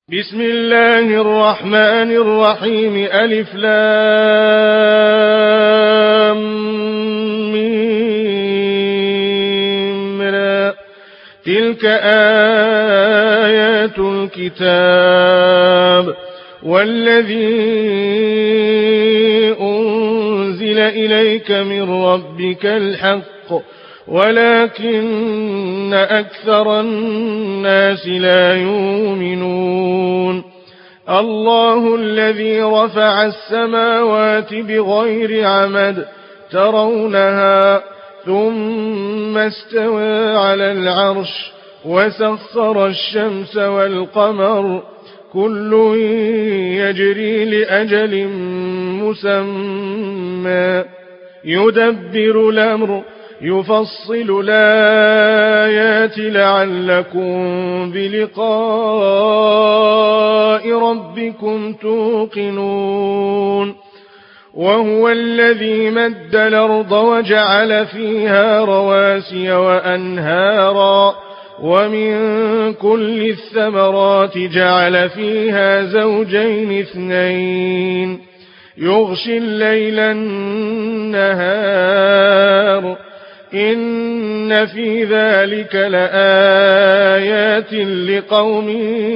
بسم الله الرحمن الرحيم ألف لام ميم را. تلك آيات الكتاب والذي أنزل إليك من ربك الحق ولكن أكثر الناس لا يؤمنون. الله الذي رفع السماوات بغير عمد ترونها ثم استوى على العرش وسخر الشمس والقمر كل يجري لأجل مسمى يدبر الأمر يفصل الآيات لعلكم بلقاء ربكم توقنون. وهو الذي مد الأرض وجعل فيها رواسي وأنهارا ومن كل الثمرات جعل فيها زوجين اثنين يغشي الليل النهار إن في ذلك لآيات لقوم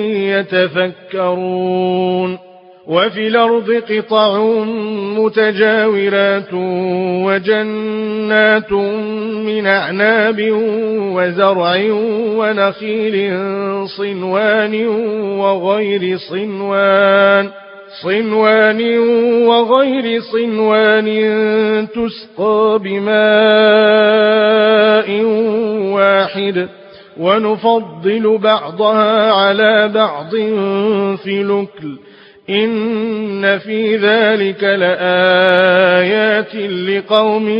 يتفكرون. وفي الأرض قطع متجاورات وجنات من أعناب وزرع ونخيل صنوان وغير صنوان تسقى بماء واحد ونفضل بعضها على بعض في الأكل إن في ذلك لآيات لقوم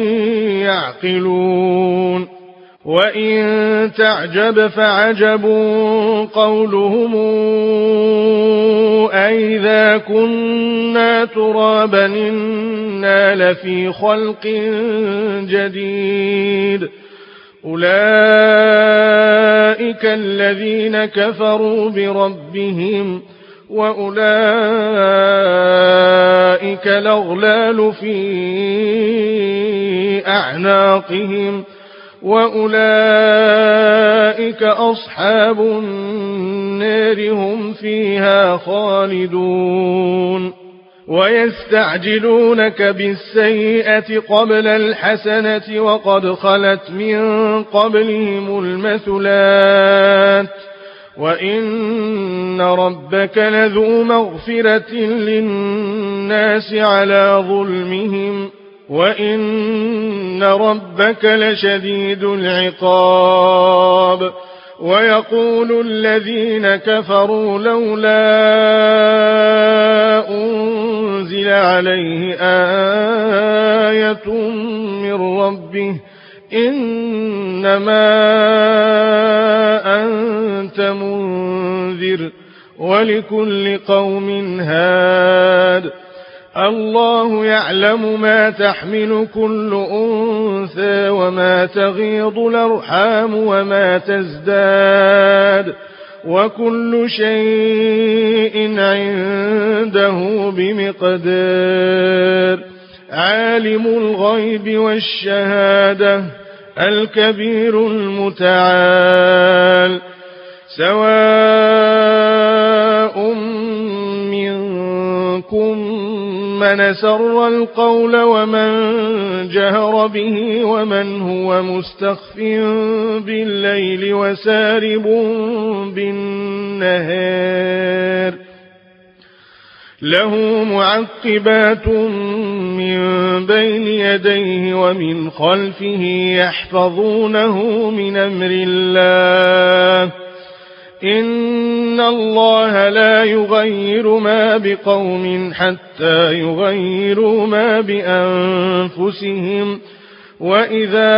يعقلون. وإن تعجب فعجب قولهم أئذا كنا ترابا إنا لفي خلق جديد أولئك الذين كفروا بربهم وأولئك الأغلال في أعناقهم وأولئك أصحاب النار هم فيها خالدون. ويستعجلونك بالسيئة قبل الحسنة وقد خلت من قبلهم المثلات وإن ربك لذو مغفرة للناس على ظلمهم وإن ربك لشديد العقاب. ويقول الذين كفروا لولا أنزل عليه آية من ربه إنما أنت منذر ولكل قوم هاد. الله يعلم ما تحمل كل أنثى وما تغيض الأرحام وما تزداد وكل شيء عنده بمقدار. عالم الغيب والشهادة الكبير المتعال سواء منكم من سر القول ومن جهر به ومن هو مستخف بالليل وسارب بالنهار له معقبات من بين يديه ومن خلفه يحفظونه من أمر الله إن الله لا يغير ما بقوم حتى يغيروا ما بأنفسهم وإذا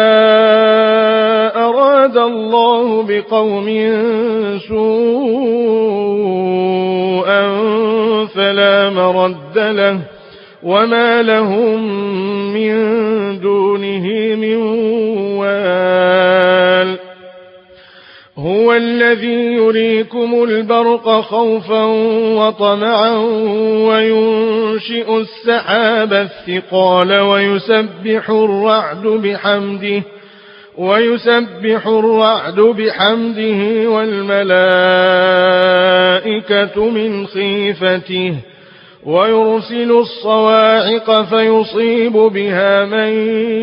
أراد الله بقوم سوءا فلا مرد له وما لهم من دونه من وال. هو وهو الذي يريكم البرق خوفا وطمعا وينشئ السحاب الثقال ويسبح الرعد بحمده والملائكة من خيفته ويرسل الصواعق فيصيب بها من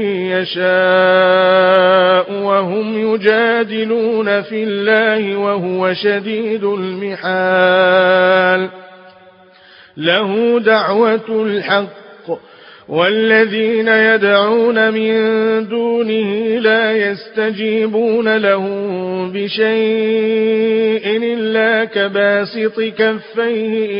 يشاء وهم يجادلون في الله وهو شديد المحال له دعوة الحق والذين يدعون من دونه لا يستجيبون لهم بشيء إلا كباسط كفيه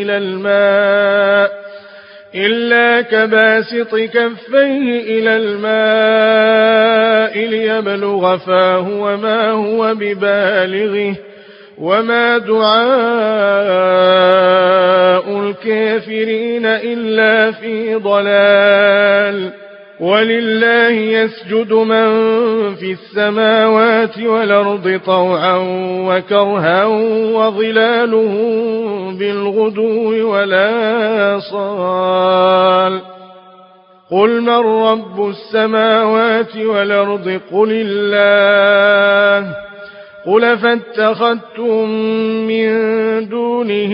إلى الماء ليبلغ فاه وما هو ببالغه وما دعاء الكافرين إلا في ضلال ولله يسجد من في السماوات والأرض طوعا وكرها وظلالهم بالغدو والآصال قل من رب السماوات والأرض قل الله قل فاتخذتم من دونه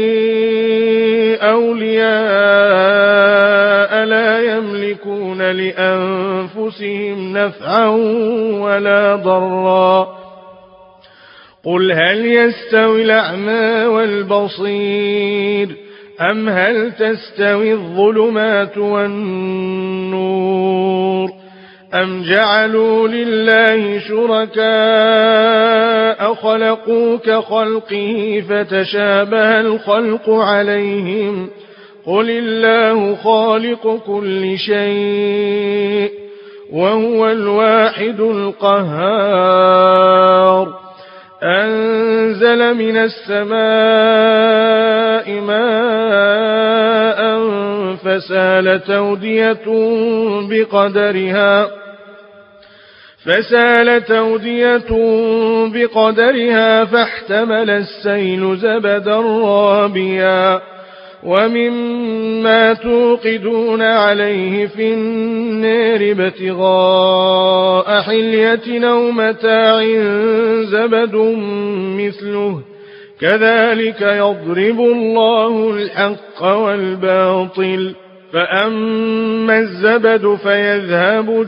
أولياء لا يملكون لأنفسهم نفعا ولا ضرا قل هل يستوي الأعمى والبصير أم هل تستوي الظلمات والنور أم جعلوا لله شركاء خلقوا كخلقه فتشابه الخلق عليهم قل الله خالق كل شيء وهو الواحد القهار أنزل من السماء ماء فسالت أودية بقدرها فاحتمل السيل زبدا رابيا ومما توقدون عليه في النار ابتغاء حلية أو متاع زبد مثله كذلك يضرب الله الحق والباطل فأما الزبد فيذهب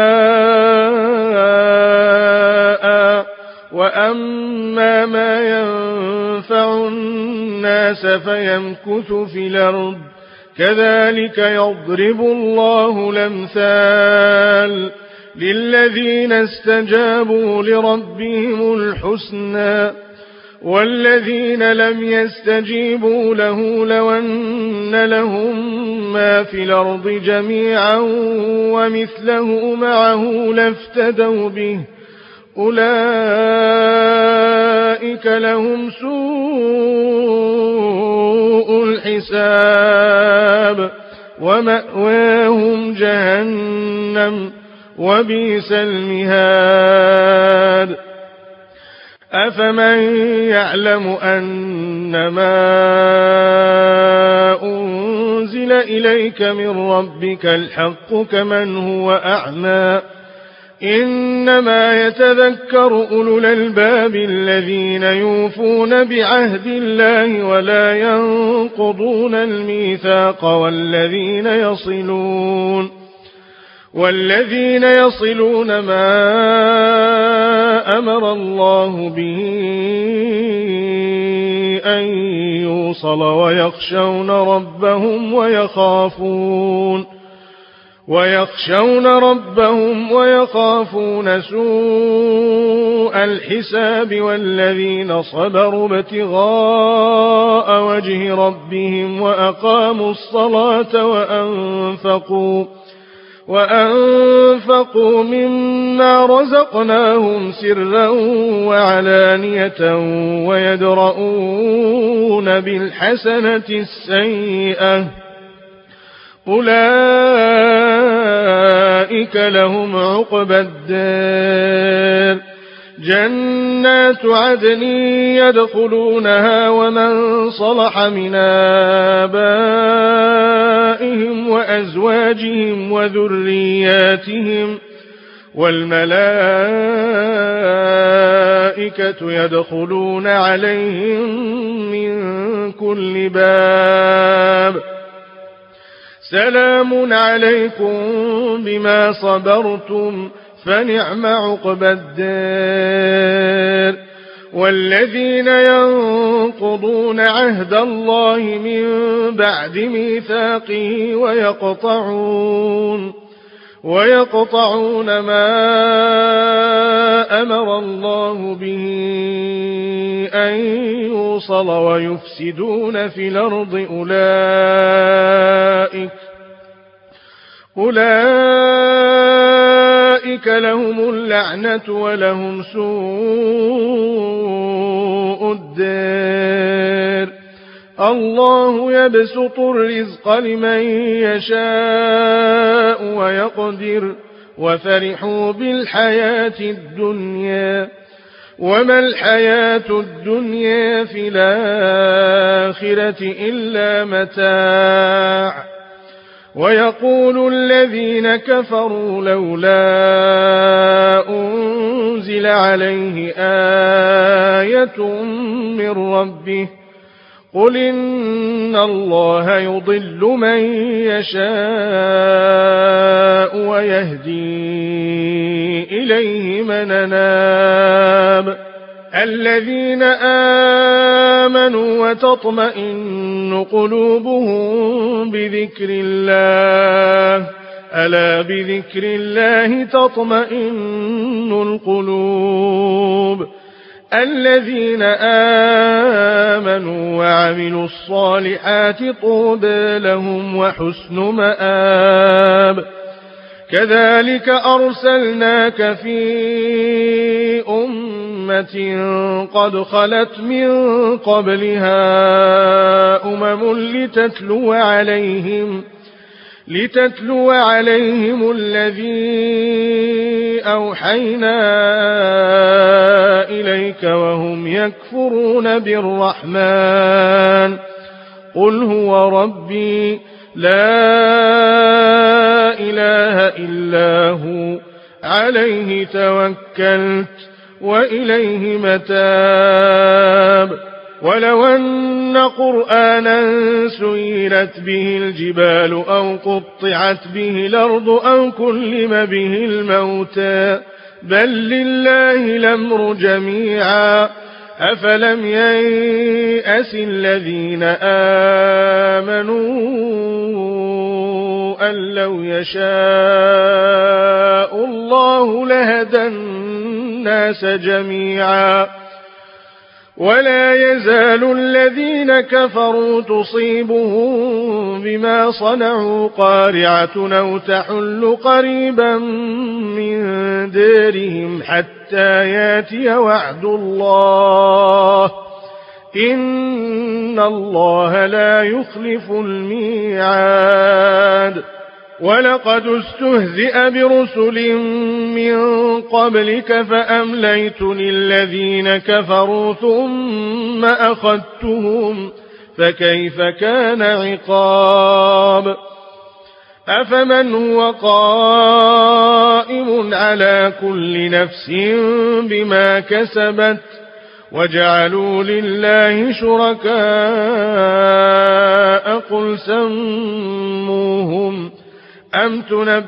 جفاء وأما ما ينفع الناس فيمكث في الأرض كذلك يضرب الله الأمثال للذين استجابوا لربهم الحسنى والذين لم يستجيبوا له لو أن لهم ما في الأرض جميعا ومثله معه لافتدوا به أولئك لهم سوء الحساب ومأواهم جهنم وبئس المهاد أفمن يعلم أنما أنزل إليك من ربك الحق كمن هو أعمى إنما يتذكر أولو الألباب الذين يوفون بعهد الله ولا ينقضون الميثاق والذين يصلون ما أمر الله به أن يوصل ويخشون ربهم ويخافون سوء الحساب والذين صبروا ابتغاء وجه ربهم وأقاموا الصلاة وأنفقوا مما رزقناهم سرا وعلانية ويدرؤون بالحسنة السيئة أولئك لهم عقبى الدار جنات عدن يدخلونها ومن صلح من آبائهم وأزواجهم وذرياتهم والملائكة يدخلون عليهم من كل باب سلام عليكم بما صبرتم فنعم عقبى الدار. والذين ينقضون عهد الله من بعد ميثاقه ويقطعون ما أمر الله به أن يوصل ويفسدون في الأرض أولئك لهم اللعنة ولهم سوء الدار. الله يبسط الرزق لمن يشاء ويقدر وفرحوا بالحياة الدنيا وما الحياة الدنيا في الآخرة إلا متاع. ويقول الذين كفروا لولا أنزل عليه آية من ربه قل إن الله يضل من يشاء ويهدي إليه من أناب. الذين آمنوا وتطمئن قلوبهم بذكر الله ألا بذكر الله تطمئن القلوب. الذين آمنوا وعملوا الصالحات طوبى لهم وحسن مآب. كذلك أرسلناك في أمة قد خلت من قبلها لتتلو عليهم الذي أوحينا إليك وهم يكفرون بالرحمن قل هو ربي لا إله إلا هو عليه توكلت وإليه متاب. ولو أن قرآنا سيرت به الجبال أو قطعت به الأرض أو كلم به الموتى بل لله الأمر جميعا أفلم ييأس الذين آمنوا أن لو يشاء الله لهدى الناس جميعا. ولا يزال الذين كفروا تصيبهم بما صنعوا قارعة أو تحل قريبا من دارهم حتى ياتي وعد الله إن الله لا يخلف الميعاد. ولقد استهزئ برسل من قبلك فأمليت للذين كفروا ثم أخذتهم فكيف كان عقاب. أفمن هو قائم على كل نفس بما كسبت وجعلوا لله شركاء قل سموهم أم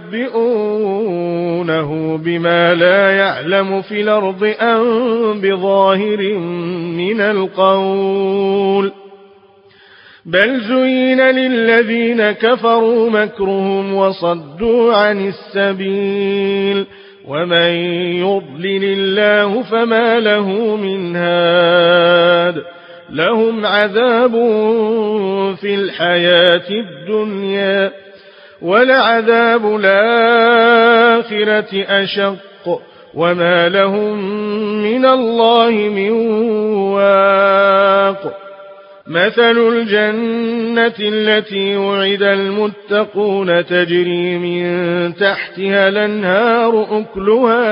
تنبئونه بما لا يعلم في الأرض أم بظاهر من القول بل زين للذين كفروا مكرهم وصدوا عن السبيل ومن يضلل الله فما له من هاد. لهم عذاب في الحياة الدنيا ولعذاب الآخرة أشق وما لهم من الله من واق. مثل الجنة التي وعد المتقون تجري من تحتها الأنهار أكلها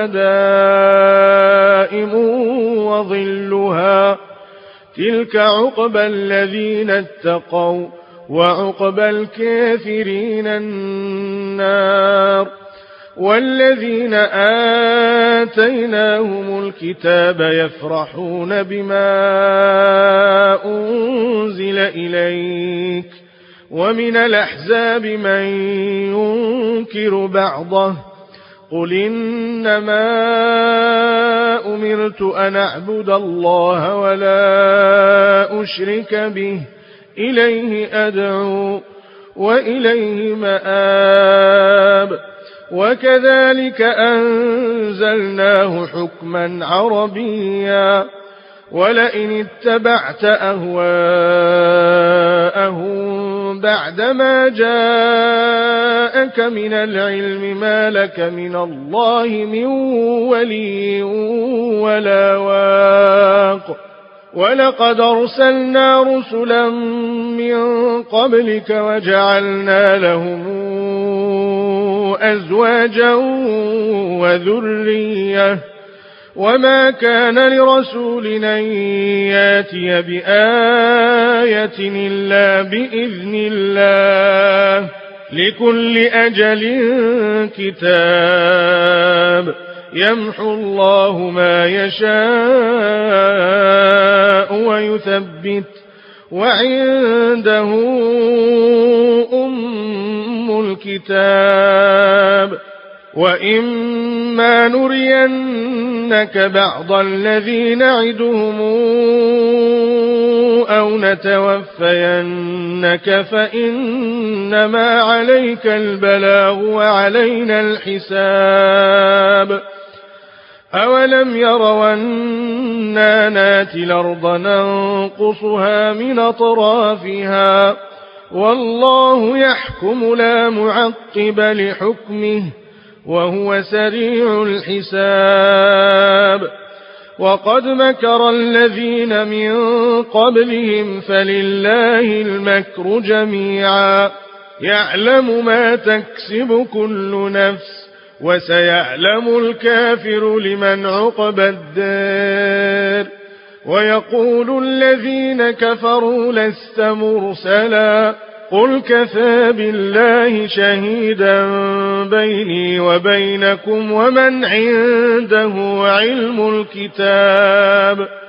دائم وظلها تلك عقبى الذين اتقوا وعقبى الكافرين النار والذين آتيناهم الكتاب يفرحون بما أنزل إليك ومن الأحزاب من ينكر بعضه قل إنما أمرت أن أعبد الله ولا أشرك به إليه أدعو وإليه مآب وكذلك أنزلناه حكما عربيا ولئن اتبعت أهواءهم بعدما جاءك من العلم ما لك من الله من ولي ولا واق ولقد أرسلنا رسلا من قبلك وجعلنا لهم أزواجا وذرية وما كان لرسول أن ياتي بآية إلا بإذن الله لكل أجل كتاب يمحو الله ما يشاء ويثبت وعنده أم الكتاب وإما نرينك بعض الذي نعدهم أو نتوفينك فإنما عليك البلاغ وعلينا الحساب أولم يروا أنا ناتي الأرض ننقصها من أطرافها والله يحكم لا معقب لحكمه وهو سريع الحساب وقد مكر الذين من قبلهم فلله المكر جميعا يعلم ما تكسب كل نفس وسيعلم الكافر لمن عقبى الدار ويقول الذين كفروا لست مرسلا قل كفى بالله شهيدا بيني وبينكم ومن عنده علم الكتاب